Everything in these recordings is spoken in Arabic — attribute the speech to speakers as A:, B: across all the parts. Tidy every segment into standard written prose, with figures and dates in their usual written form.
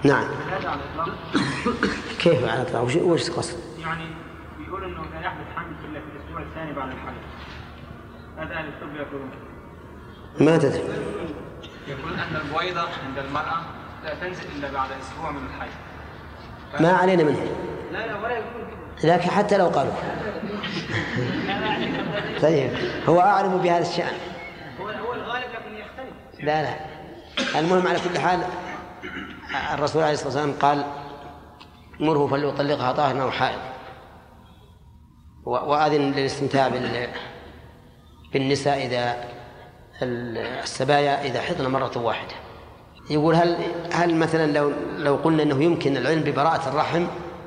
A: نعم.
B: هذا على الإطلاق.
A: كيف على الإطلاق؟ وش قصد؟
B: يعني يقول إنه لا يحدث حمل إلا في الأسبوع الثاني بعد الحمل. هذا أهل الطب يقولون.
A: ما تدري.
B: يقول أن البويضة عند المرأة لا تنزل إلا بعد أسبوع من الحيض.
A: ما علينا منه.
B: لا ولا يقول كده.
A: لكن حتى لو قالوا. طيب هو أعلم بهذا الشأن.
B: هو الغالب لكن يختلف.
A: لا المهم على كل حال الرسول عليه الصلاة والسلام قال مره فليطلقها طاهرا أو حائض، وأذن للاستمتاع بالنساء إذا السبايا إذا حضن مرة واحدة. يقول هل مثلا لو قلنا أنه يمكن العلم ببراءة الرحم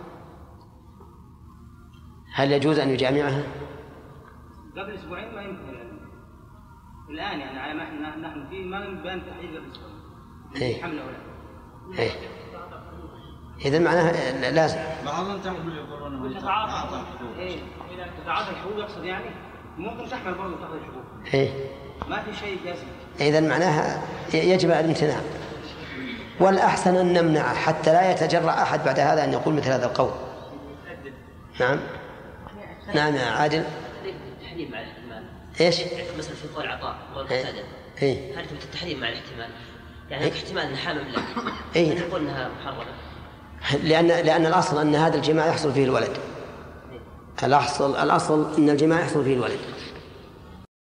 A: هل يجوز أن يجامعها؟
B: قبل أسبوعين ما يمكن العلم. الآن يعني على ما نحن فيه ما يمكن تحديد قبل أسبوعين. حمل أولاد.
A: إذا معناها لازم.
B: بعضهم تحمل يقولون إذا تتعاطى الحبوب يقصد يعني ممكن تحمل برضه تأخذ الحبوب. ما في شيء جازم.
A: إذا معناها يجب الامتناع، والأحسن أن نمنع حتى لا يتجرأ أحد بعد هذا أن يقول مثل هذا القول. نعم نعم يا عادل.
C: التحريم مع الاحتمال.
A: إيش؟
C: مثل في قول عطاء والقتادة. هل تم التحريم مع الاحتمال؟ يعني احتمال أنها حامل لا. نقول أنها محرمة.
A: لأن الأصل أن هذا الجماع يحصل فيه الولد. الأصل أن الجماع يحصل فيه الولد.